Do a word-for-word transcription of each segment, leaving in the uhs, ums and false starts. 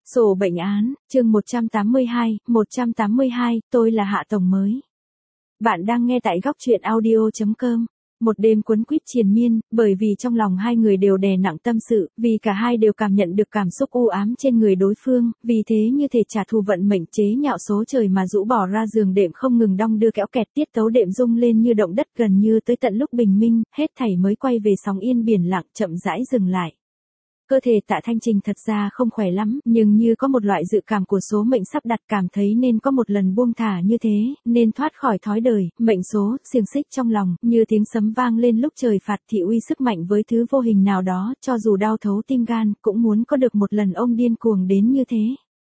Sổ bệnh án, chương một trăm tám mươi hai, một trăm tám mươi hai, tôi là Hạ Tổng mới. Bạn đang nghe tại góc truyện audio chấm com. Một đêm cuốn quýt triền miên, bởi vì trong lòng hai người đều đè nặng tâm sự, vì cả hai đều cảm nhận được cảm xúc u ám trên người đối phương, vì thế như thể trả thù vận mệnh chế nhạo số trời mà rũ bỏ ra giường đệm không ngừng đong đưa kéo kẹt, tiết tấu đệm rung lên như động đất gần như tới tận lúc bình minh, hết thảy mới quay về sóng yên biển lặng chậm rãi dừng lại. Cơ thể Tạ Thanh Trình thật ra không khỏe lắm, nhưng như có một loại dự cảm của số mệnh sắp đặt, cảm thấy nên có một lần buông thả như thế, nên thoát khỏi thói đời, mệnh số, xiềng xích trong lòng, như tiếng sấm vang lên lúc trời phạt thị uy sức mạnh với thứ vô hình nào đó, cho dù đau thấu tim gan, cũng muốn có được một lần ông điên cuồng đến như thế.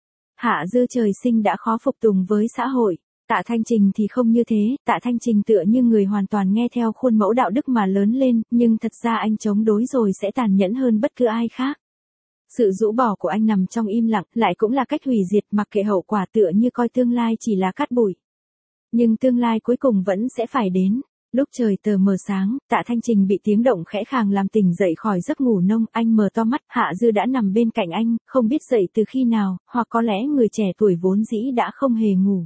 Hạ Dư trời sinh đã khó phục tùng với xã hội. Tạ Thanh Trình thì không như thế, Tạ Thanh Trình tựa như người hoàn toàn nghe theo khuôn mẫu đạo đức mà lớn lên, nhưng thật ra anh chống đối rồi sẽ tàn nhẫn hơn bất cứ ai khác. Sự rũ bỏ của anh nằm trong im lặng, lại cũng là cách hủy diệt mặc kệ hậu quả, tựa như coi tương lai chỉ là cát bụi. Nhưng tương lai cuối cùng vẫn sẽ phải đến. Lúc trời tờ mờ sáng, Tạ Thanh Trình bị tiếng động khẽ khàng làm tỉnh dậy khỏi giấc ngủ nông, anh mở to mắt, Hạ Dư đã nằm bên cạnh anh, không biết dậy từ khi nào, hoặc có lẽ người trẻ tuổi vốn dĩ đã không hề ngủ.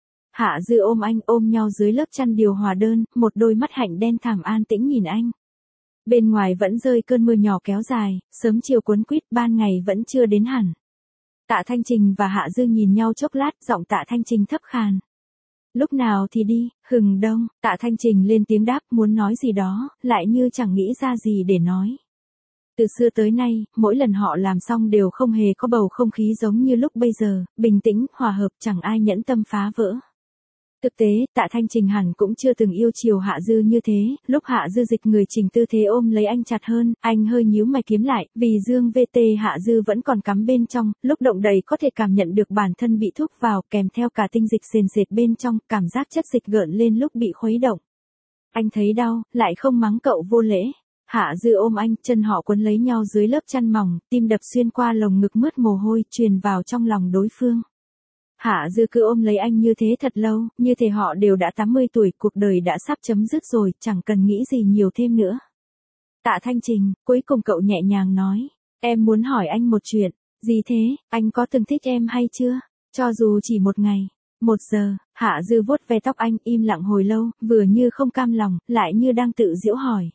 Hạ Dư ôm anh, ôm nhau dưới lớp chăn điều hòa đơn, một đôi mắt hạnh đen thẳm an tĩnh nhìn anh. Bên ngoài vẫn rơi cơn mưa nhỏ kéo dài, sớm chiều cuốn quýt, ban ngày vẫn chưa đến hẳn. Tạ Thanh Trình và Hạ Dư nhìn nhau chốc lát, giọng Tạ Thanh Trình thấp khàn. Lúc nào thì đi, hừng đông, Tạ Thanh Trình lên tiếng đáp, muốn nói gì đó, lại như chẳng nghĩ ra gì để nói. Từ xưa tới nay, mỗi lần họ làm xong đều không hề có bầu không khí giống như lúc bây giờ, bình tĩnh, hòa hợp, chẳng ai nhẫn tâm phá vỡ. Thực tế, Tạ Thanh Trình hẳn cũng chưa từng yêu chiều Hạ Dư như thế, lúc Hạ Dư dịch người chỉnh tư thế ôm lấy anh chặt hơn, anh hơi nhíu mày kiếm lại, vì dương vê tê Hạ Dư vẫn còn cắm bên trong, lúc động đậy có thể cảm nhận được bản thân bị thúc vào, kèm theo cả tinh dịch sền sệt bên trong, cảm giác chất dịch gợn lên lúc bị khuấy động. Anh thấy đau, lại không mắng cậu vô lễ. Hạ Dư ôm anh, chân họ quấn lấy nhau dưới lớp chăn mỏng, tim đập xuyên qua lồng ngực mướt mồ hôi, truyền vào trong lòng đối phương. Hạ Dư cứ ôm lấy anh như thế thật lâu, như thể họ đều đã tám mươi tuổi, cuộc đời đã sắp chấm dứt rồi, chẳng cần nghĩ gì nhiều thêm nữa. Tạ Thanh Trình, cuối cùng cậu nhẹ nhàng nói, em muốn hỏi anh một chuyện. Gì thế, anh có từng thích em hay chưa? Cho dù chỉ một ngày, một giờ. Hạ Dư vuốt ve tóc anh, im lặng hồi lâu, vừa như không cam lòng, lại như đang tự giễu hỏi.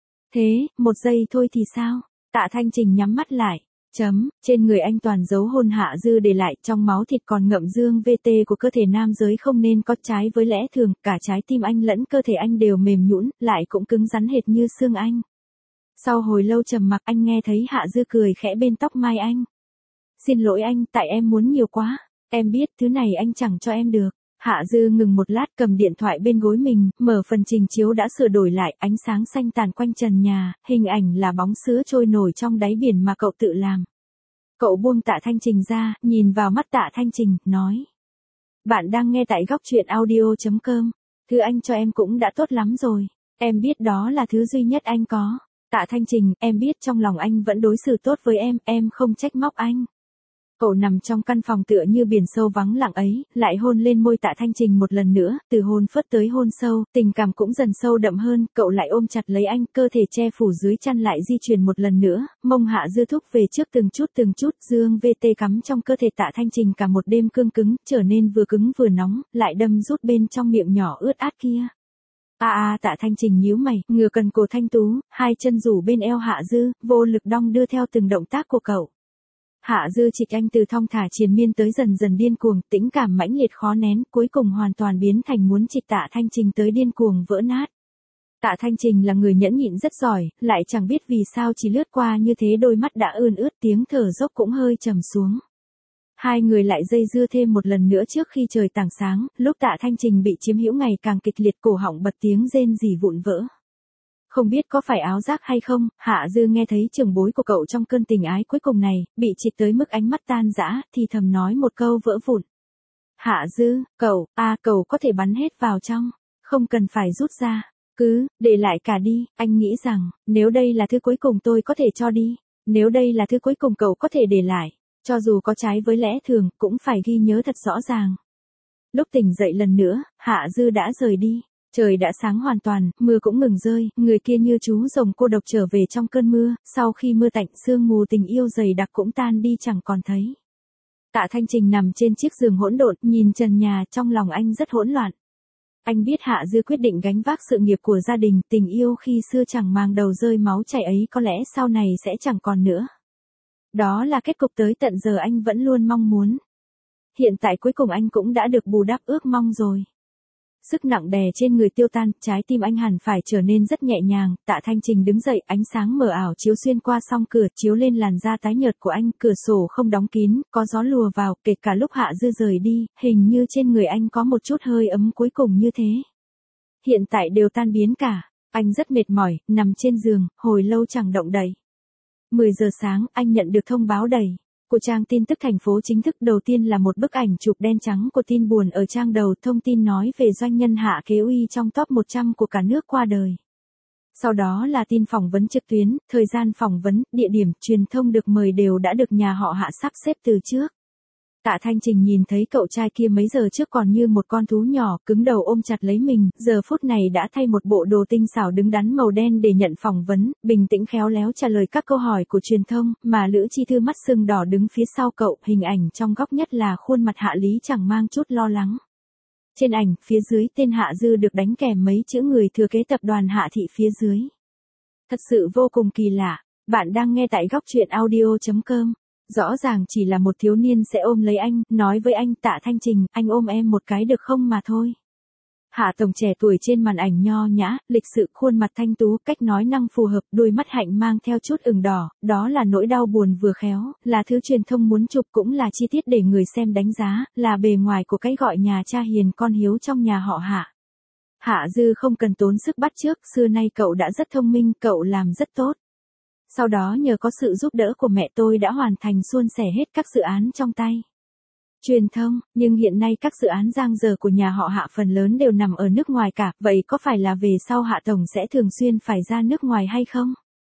Thế, một giây thôi thì sao? Tạ Thanh Trình nhắm mắt lại. Chấm, trên người anh toàn dấu hôn Hạ Dư để lại, trong máu thịt còn ngậm dương vê tê của cơ thể nam giới không nên có, trái với lẽ thường, cả trái tim anh lẫn cơ thể anh đều mềm nhũn, lại cũng cứng rắn hệt như xương anh. Sau hồi lâu trầm mặc, anh nghe thấy Hạ Dư cười khẽ bên tóc mai anh. Xin lỗi anh, tại em muốn nhiều quá, em biết thứ này anh chẳng cho em được. Hạ Dư ngừng một lát, cầm điện thoại bên gối mình, mở phần trình chiếu đã sửa đổi lại, ánh sáng xanh tàn quanh trần nhà, hình ảnh là bóng sứa trôi nổi trong đáy biển mà cậu tự làm. Cậu buông Tạ Thanh Trình ra, nhìn vào mắt Tạ Thanh Trình, nói. Bạn đang nghe tại góc truyện audio chấm com. Thứ anh cho em cũng đã tốt lắm rồi. Em biết đó là thứ duy nhất anh có. Tạ Thanh Trình, em biết trong lòng anh vẫn đối xử tốt với em, em không trách móc anh. Cậu nằm trong căn phòng tựa như biển sâu vắng lặng ấy, lại hôn lên môi Tạ Thanh Trình một lần nữa, từ hôn phớt tới hôn sâu, tình cảm cũng dần sâu đậm hơn, cậu lại ôm chặt lấy anh, cơ thể che phủ dưới chăn lại di chuyển một lần nữa, mông Hạ Dư thúc về trước từng chút từng chút, dương vê tê cắm trong cơ thể Tạ Thanh Trình cả một đêm cương cứng, trở nên vừa cứng vừa nóng, lại đâm rút bên trong miệng nhỏ ướt át kia. A a Tạ Thanh Trình nhíu mày, ngửa cần cổ thanh tú, hai chân rủ bên eo Hạ Dư, vô lực đong đưa theo từng động tác của cậu. Hạ Dư trịch anh từ thong thả triền miên tới dần dần điên cuồng, tĩnh cảm mãnh liệt khó nén, cuối cùng hoàn toàn biến thành muốn trịch Tạ Thanh Trình tới điên cuồng vỡ nát. Tạ Thanh Trình là người nhẫn nhịn rất giỏi, lại chẳng biết vì sao chỉ lướt qua như thế đôi mắt đã ươn ướt, tiếng thở dốc cũng hơi trầm xuống. Hai người lại dây dưa thêm một lần nữa trước khi trời tảng sáng, lúc Tạ Thanh Trình bị chiếm hữu ngày càng kịch liệt, cổ họng bật tiếng rên rỉ vụn vỡ. Không biết có phải áo giác hay không, Hạ Dư nghe thấy trưởng bối của cậu trong cơn tình ái cuối cùng này, bị trịch tới mức ánh mắt tan rã, thì thầm nói một câu vỡ vụn. Hạ Dư, cậu, a à, cậu có thể bắn hết vào trong, không cần phải rút ra, cứ, để lại cả đi, anh nghĩ rằng, nếu đây là thứ cuối cùng tôi có thể cho đi, nếu đây là thứ cuối cùng cậu có thể để lại, cho dù có trái với lẽ thường, cũng phải ghi nhớ thật rõ ràng. Lúc tỉnh dậy lần nữa, Hạ Dư đã rời đi. Trời đã sáng hoàn toàn, mưa cũng ngừng rơi, người kia như chú rồng cô độc trở về trong cơn mưa, sau khi mưa tạnh sương mù tình yêu dày đặc cũng tan đi chẳng còn thấy. Tạ Thanh Trình nằm trên chiếc giường hỗn độn, nhìn trần nhà, trong lòng anh rất hỗn loạn. Anh biết Hạ Dư quyết định gánh vác sự nghiệp của gia đình, tình yêu khi xưa chẳng mang đầu rơi máu chảy ấy có lẽ sau này sẽ chẳng còn nữa. Đó là kết cục tới tận giờ anh vẫn luôn mong muốn. Hiện tại cuối cùng anh cũng đã được bù đắp ước mong rồi. Sức nặng đè trên người tiêu tan, trái tim anh hẳn phải trở nên rất nhẹ nhàng. Tạ Thanh Trình đứng dậy, ánh sáng mờ ảo chiếu xuyên qua song cửa, chiếu lên làn da tái nhợt của anh, cửa sổ không đóng kín, có gió lùa vào, kể cả lúc Hạ Dư rời đi, hình như trên người anh có một chút hơi ấm cuối cùng như thế. Hiện tại đều tan biến cả, anh rất mệt mỏi, nằm trên giường, hồi lâu chẳng động đậy. mười giờ sáng, anh nhận được thông báo đầy của trang tin tức thành phố chính thức. Đầu tiên là một bức ảnh chụp đen trắng của tin buồn ở trang đầu, thông tin nói về doanh nhân Hạ Kế Uy trong top một trăm của cả nước qua đời. Sau đó là tin phỏng vấn trực tuyến, thời gian phỏng vấn, địa điểm, truyền thông được mời đều đã được nhà họ Hạ sắp xếp từ trước. Tạ Thanh Trình nhìn thấy cậu trai kia mấy giờ trước còn như một con thú nhỏ, cứng đầu ôm chặt lấy mình, giờ phút này đã thay một bộ đồ tinh xảo đứng đắn màu đen để nhận phỏng vấn, bình tĩnh khéo léo trả lời các câu hỏi của truyền thông, mà Lữ Chi Thư mắt sưng đỏ đứng phía sau cậu, hình ảnh trong góc nhất là khuôn mặt Hạ Lý chẳng mang chút lo lắng. Trên ảnh, phía dưới tên Hạ Dư được đánh kèm mấy chữ người thừa kế tập đoàn Hạ Thị phía dưới. Thật sự vô cùng kỳ lạ. Bạn đang nghe tại góc truyện audio chấm com. Rõ ràng chỉ là một thiếu niên sẽ ôm lấy anh, nói với anh: Tạ Thanh Trình, anh ôm em một cái được không mà thôi. Hạ Tổng trẻ tuổi trên màn ảnh nho nhã, lịch sự, khuôn mặt thanh tú, cách nói năng phù hợp, đôi mắt hạnh mang theo chút ửng đỏ, đó là nỗi đau buồn vừa khéo, là thứ truyền thông muốn chụp, cũng là chi tiết để người xem đánh giá, là bề ngoài của cái gọi nhà cha hiền con hiếu trong nhà họ Hạ. Hạ Dư không cần tốn sức bắt chước, xưa nay cậu đã rất thông minh, cậu làm rất tốt. Sau đó nhờ có sự giúp đỡ của mẹ tôi đã hoàn thành suôn sẻ hết các dự án trong tay. Truyền thông, nhưng hiện nay các dự án giang dở của nhà họ Hạ phần lớn đều nằm ở nước ngoài cả, vậy có phải là về sau Hạ Tổng sẽ thường xuyên phải ra nước ngoài hay không?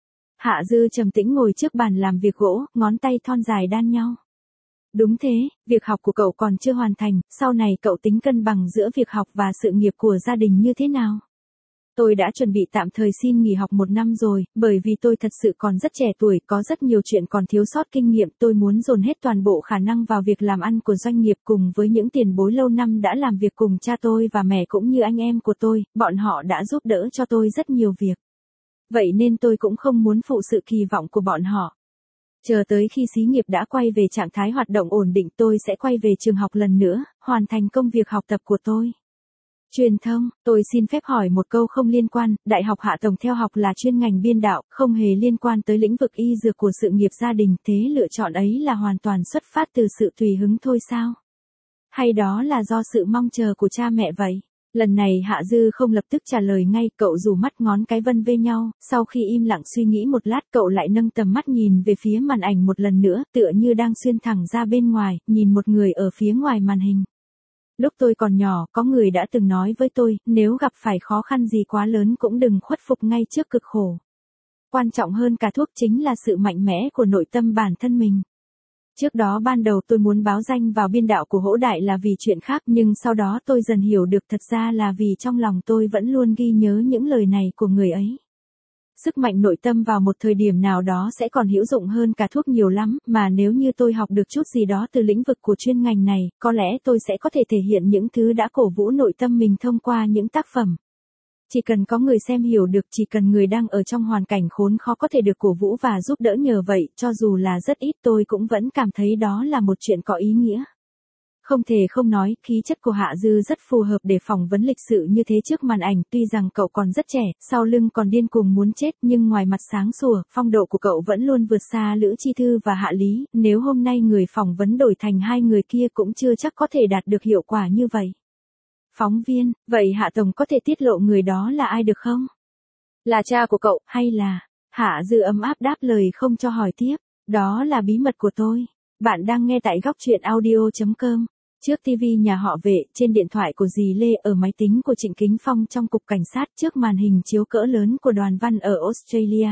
Hạ Dư trầm tĩnh ngồi trước bàn làm việc gỗ, ngón tay thon dài đan nhau. Đúng thế, việc học của cậu còn chưa hoàn thành, sau này cậu tính cân bằng giữa việc học và sự nghiệp của gia đình như thế nào? Tôi đã chuẩn bị tạm thời xin nghỉ học một năm rồi, bởi vì tôi thật sự còn rất trẻ tuổi, có rất nhiều chuyện còn thiếu sót kinh nghiệm, tôi muốn dồn hết toàn bộ khả năng vào việc làm ăn của doanh nghiệp cùng với những tiền bối lâu năm đã làm việc cùng cha tôi và mẹ cũng như anh em của tôi, bọn họ đã giúp đỡ cho tôi rất nhiều việc. Vậy nên tôi cũng không muốn phụ sự kỳ vọng của bọn họ. Chờ tới khi xí nghiệp đã quay về trạng thái hoạt động ổn định, tôi sẽ quay về trường học lần nữa, hoàn thành công việc học tập của tôi. Truyền thông, tôi xin phép hỏi một câu không liên quan, Đại học Hạ Tổng theo học là chuyên ngành biên đạo, không hề liên quan tới lĩnh vực y dược của sự nghiệp gia đình, thế lựa chọn ấy là hoàn toàn xuất phát từ sự tùy hứng thôi sao? Hay đó là do sự mong chờ của cha mẹ vậy? Lần này Hạ Dư không lập tức trả lời ngay, cậu rủ mắt ngón cái vân vê nhau, sau khi im lặng suy nghĩ một lát cậu lại nâng tầm mắt nhìn về phía màn ảnh một lần nữa, tựa như đang xuyên thẳng ra bên ngoài, nhìn một người ở phía ngoài màn hình. Lúc tôi còn nhỏ, có người đã từng nói với tôi, nếu gặp phải khó khăn gì quá lớn cũng đừng khuất phục ngay trước cực khổ. Quan trọng hơn cả thuốc chính là sự mạnh mẽ của nội tâm bản thân mình. Trước đó ban đầu tôi muốn báo danh vào biên đạo của Hỗ Đại là vì chuyện khác, nhưng sau đó tôi dần hiểu được thật ra là vì trong lòng tôi vẫn luôn ghi nhớ những lời này của người ấy. Sức mạnh nội tâm vào một thời điểm nào đó sẽ còn hữu dụng hơn cả thuốc nhiều lắm, mà nếu như tôi học được chút gì đó từ lĩnh vực của chuyên ngành này, có lẽ tôi sẽ có thể thể hiện những thứ đã cổ vũ nội tâm mình thông qua những tác phẩm. Chỉ cần có người xem hiểu được, chỉ cần người đang ở trong hoàn cảnh khốn khó có thể được cổ vũ và giúp đỡ nhờ vậy, cho dù là rất ít tôi cũng vẫn cảm thấy đó là một chuyện có ý nghĩa. Không thể không nói, khí chất của Hạ Dư rất phù hợp để phỏng vấn lịch sự như thế trước màn ảnh, tuy rằng cậu còn rất trẻ, sau lưng còn điên cuồng muốn chết, nhưng ngoài mặt sáng sủa, phong độ của cậu vẫn luôn vượt xa Lữ Chi Thư và Hạ Lý, nếu hôm nay người phỏng vấn đổi thành hai người kia cũng chưa chắc có thể đạt được hiệu quả như vậy. Phóng viên, vậy Hạ Tổng có thể tiết lộ người đó là ai được không? Là cha của cậu, hay là... Hạ Dư ấm áp đáp lời không cho hỏi tiếp, đó là bí mật của tôi. Bạn đang nghe tại góc truyện audio chấm com. Trước ti vi nhà họ Vệ, trên điện thoại của dì Lê, ở máy tính của Trịnh Kính Phong trong cục cảnh sát, trước màn hình chiếu cỡ lớn của Đoàn Văn ở Australia.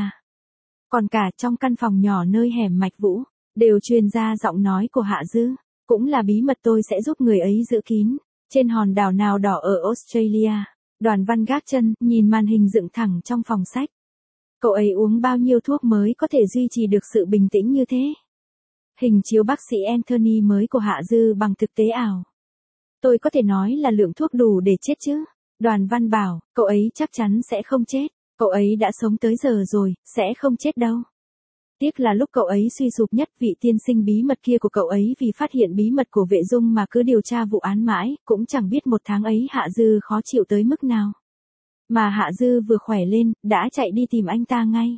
Còn cả trong căn phòng nhỏ nơi hẻm Mạch Vũ, đều truyền ra giọng nói của Hạ Dư. Cũng là bí mật tôi sẽ giúp người ấy giữ kín. Trên hòn đảo nào đỏ ở Australia, Đoàn Văn gác chân, nhìn màn hình dựng thẳng trong phòng sách. Cậu ấy uống bao nhiêu thuốc mới có thể duy trì được sự bình tĩnh như thế? Hình chiếu bác sĩ Anthony mới của Hạ Dư bằng thực tế ảo. Tôi có thể nói là lượng thuốc đủ để chết chứ. Đoàn Văn bảo, cậu ấy chắc chắn sẽ không chết. Cậu ấy đã sống tới giờ rồi, sẽ không chết đâu. Tiếc là lúc cậu ấy suy sụp nhất, vị tiên sinh bí mật kia của cậu ấy vì phát hiện bí mật của Vệ Dung mà cứ điều tra vụ án mãi, cũng chẳng biết một tháng ấy Hạ Dư khó chịu tới mức nào. Mà Hạ Dư vừa khỏe lên, đã chạy đi tìm anh ta ngay.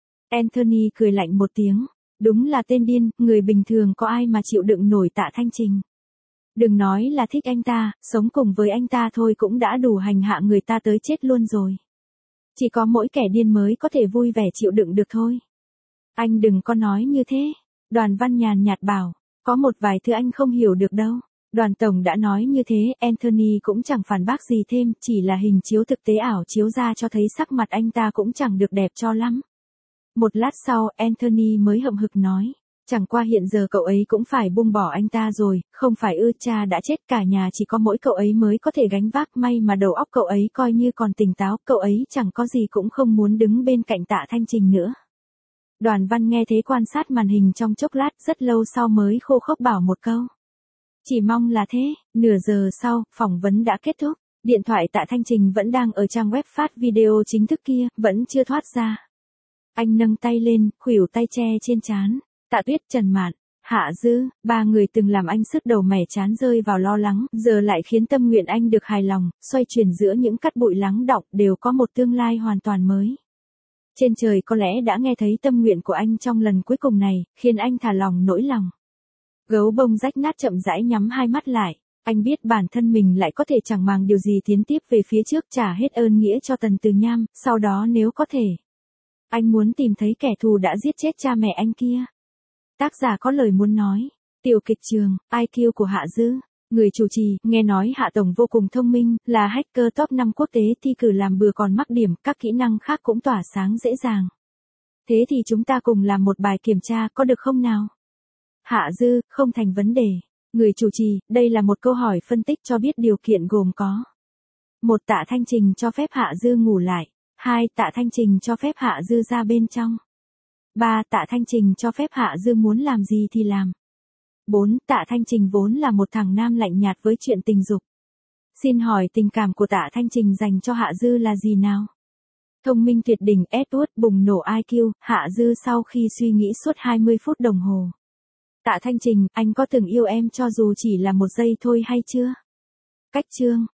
Anthony cười lạnh một tiếng. Đúng là tên điên, người bình thường có ai mà chịu đựng nổi Tạ Thanh Trình. Đừng nói là thích anh ta, sống cùng với anh ta thôi cũng đã đủ hành hạ người ta tới chết luôn rồi. Chỉ có mỗi kẻ điên mới có thể vui vẻ chịu đựng được thôi. Anh đừng có nói như thế. Đoàn Văn nhàn nhạt bảo, có một vài thứ anh không hiểu được đâu. Đoàn Tổng đã nói như thế, Anthony cũng chẳng phản bác gì thêm, chỉ là hình chiếu thực tế ảo chiếu ra cho thấy sắc mặt anh ta cũng chẳng được đẹp cho lắm. Một lát sau, Anthony mới hậm hực nói, chẳng qua hiện giờ cậu ấy cũng phải buông bỏ anh ta rồi, không phải ư, cha đã chết, cả nhà chỉ có mỗi cậu ấy mới có thể gánh vác, may mà đầu óc cậu ấy coi như còn tỉnh táo, cậu ấy chẳng có gì cũng không muốn đứng bên cạnh Tạ Thanh Trình nữa. Đoàn Văn nghe thế quan sát màn hình trong chốc lát, rất lâu sau mới khô khốc bảo một câu. Chỉ mong là thế. Nửa giờ sau, phỏng vấn đã kết thúc, điện thoại Tạ Thanh Trình vẫn đang ở trang web phát video chính thức kia, vẫn chưa thoát ra. Anh nâng tay lên, khuỷu tay che trên trán. Tạ Tuyết, Trần Mạn, Hạ Dư, ba người từng làm anh sứt đầu mẻ chán rơi vào lo lắng, giờ lại khiến tâm nguyện anh được hài lòng, xoay chuyển giữa những cát bụi lắng đọng, đều có một tương lai hoàn toàn mới. Trên trời có lẽ đã nghe thấy tâm nguyện của anh trong lần cuối cùng này, khiến anh thả lòng nỗi lòng. Gấu bông rách nát chậm rãi nhắm hai mắt lại, anh biết bản thân mình lại có thể chẳng màng điều gì tiến tiếp về phía trước, trả hết ơn nghĩa cho Tần Từ Nham, sau đó nếu có thể. Anh muốn tìm thấy kẻ thù đã giết chết cha mẹ anh kia. Tác giả có lời muốn nói. Tiểu kịch trường, i kiu của Hạ Dư. Người chủ trì, nghe nói Hạ Tổng vô cùng thông minh, là hacker top năm quốc tế, thi cử làm bừa còn mắc điểm, các kỹ năng khác cũng tỏa sáng dễ dàng. Thế thì chúng ta cùng làm một bài kiểm tra có được không nào? Hạ Dư, không thành vấn đề. Người chủ trì, đây là một câu hỏi phân tích cho biết điều kiện gồm có. Một, Tạ Thanh Trình cho phép Hạ Dư ngủ lại. Hai, Tạ Thanh Trình cho phép Hạ Dư ra bên trong. Ba, Tạ Thanh Trình cho phép Hạ Dư muốn làm gì thì làm. Bốn, Tạ Thanh Trình vốn là một thằng nam lạnh nhạt với chuyện tình dục. Xin hỏi tình cảm của Tạ Thanh Trình dành cho Hạ Dư là gì nào? Thông minh tuyệt đỉnh, Edward bùng nổ i kiu, Hạ Dư sau khi suy nghĩ suốt hai mươi phút đồng hồ. Tạ Thanh Trình, anh có từng yêu em cho dù chỉ là một giây thôi hay chưa? Cách chương.